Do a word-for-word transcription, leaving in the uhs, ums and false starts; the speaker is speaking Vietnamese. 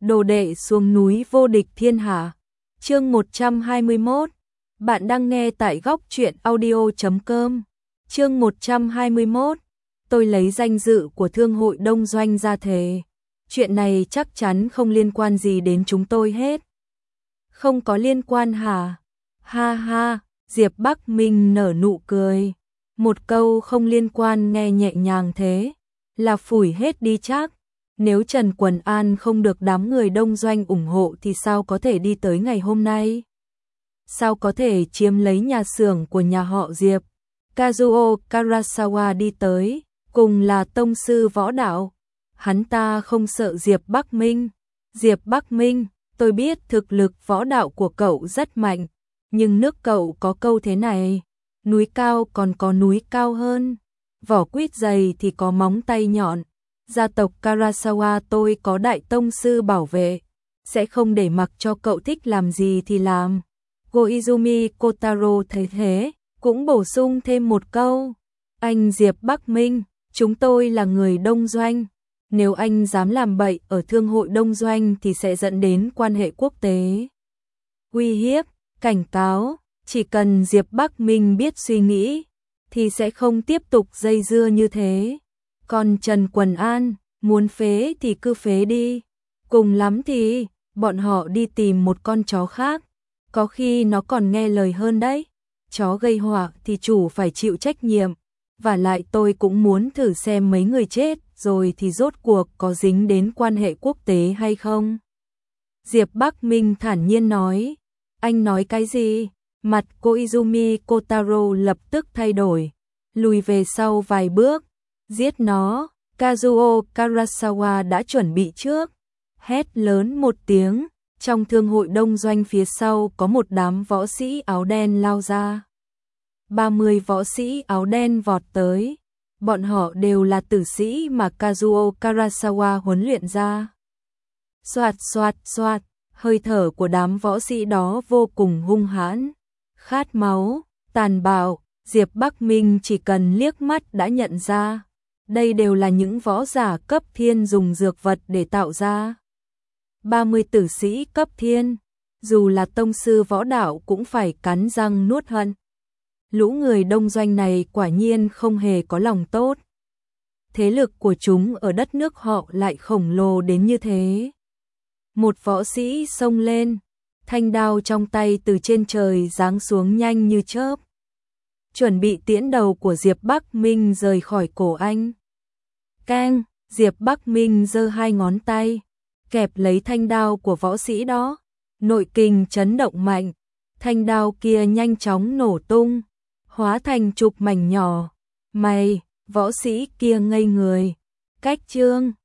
đồ đệ xuống núi vô địch thiên hạ. Chương một trăm hai mươi mốt. Bạn đang nghe tại góc truyện audio chấm com. Chương một trăm hai mươi mốt. Tôi lấy danh dự của thương hội đông doanh ra thề. Chuyện này chắc chắn không liên quan gì đến chúng tôi hết. Không có liên quan hả? Ha ha, Diệp Bắc Minh nở nụ cười. Một câu không liên quan nghe nhẹ nhàng thế, là phủi hết đi chắc. Nếu Trần Quần An không được đám người đông doanh ủng hộ thì sao có thể đi tới ngày hôm nay? Sao có thể chiếm lấy nhà xưởng của nhà họ Diệp? Kazuo Karasawa đi tới, cùng là tông sư võ đạo. Hắn ta không sợ Diệp Bắc Minh. Diệp Bắc Minh, tôi biết thực lực võ đạo của cậu rất mạnh, nhưng nước cậu có câu thế này, núi cao còn có núi cao hơn, vỏ quýt dày thì có móng tay nhọn. Gia tộc Karasawa tôi có đại tông sư bảo vệ, sẽ không để mặc cho cậu thích làm gì thì làm. Koizumi Kotaro thấy thế, cũng bổ sung thêm một câu. Anh Diệp Bắc Minh, chúng tôi là người đông doanh. Nếu anh dám làm bậy ở thương hội đông doanh thì sẽ dẫn đến quan hệ quốc tế. Uy hiếp, cảnh cáo, chỉ cần Diệp Bắc Minh biết suy nghĩ, thì sẽ không tiếp tục dây dưa như thế. Còn Trần Quần An, muốn phế thì cứ phế đi. Cùng lắm thì, bọn họ đi tìm một con chó khác. Có khi nó còn nghe lời hơn đấy. Chó gây họa thì chủ phải chịu trách nhiệm. Và lại tôi cũng muốn thử xem mấy người chết rồi thì rốt cuộc có dính đến quan hệ quốc tế hay không. Diệp Bắc Minh thản nhiên nói. Anh nói cái gì? Mặt Koizumi Kotaro lập tức thay đổi. Lùi về sau vài bước. Giết nó, Kazuo Karasawa đã chuẩn bị trước. Hét lớn một tiếng, trong thương hội đông doanh phía sau có một đám võ sĩ áo đen lao ra. ba mươi võ sĩ áo đen vọt tới. Bọn họ đều là tử sĩ mà Kazuo Karasawa huấn luyện ra. Xoạt xoạt xoạt, hơi thở của đám võ sĩ đó vô cùng hung hãn, khát máu, tàn bạo. Diệp Bắc Minh chỉ cần liếc mắt đã nhận ra. Đây đều là những võ giả cấp thiên dùng dược vật để tạo ra. ba mươi tử sĩ cấp thiên, dù là tông sư võ đạo cũng phải cắn răng nuốt hận. Lũ người đông doanh này quả nhiên không hề có lòng tốt. Thế lực của chúng ở đất nước họ lại khổng lồ đến như thế. Một võ sĩ xông lên, thanh đao trong tay từ trên trời giáng xuống nhanh như chớp. Chuẩn bị tiễn đầu của Diệp Bắc Minh rời khỏi cổ anh. Keng, Diệp Bắc Minh giơ hai ngón tay, kẹp lấy thanh đao của võ sĩ đó. Nội kình chấn động mạnh, thanh đao kia nhanh chóng nổ tung, hóa thành chục mảnh nhỏ. Mày, võ sĩ kia ngây người. Cách chương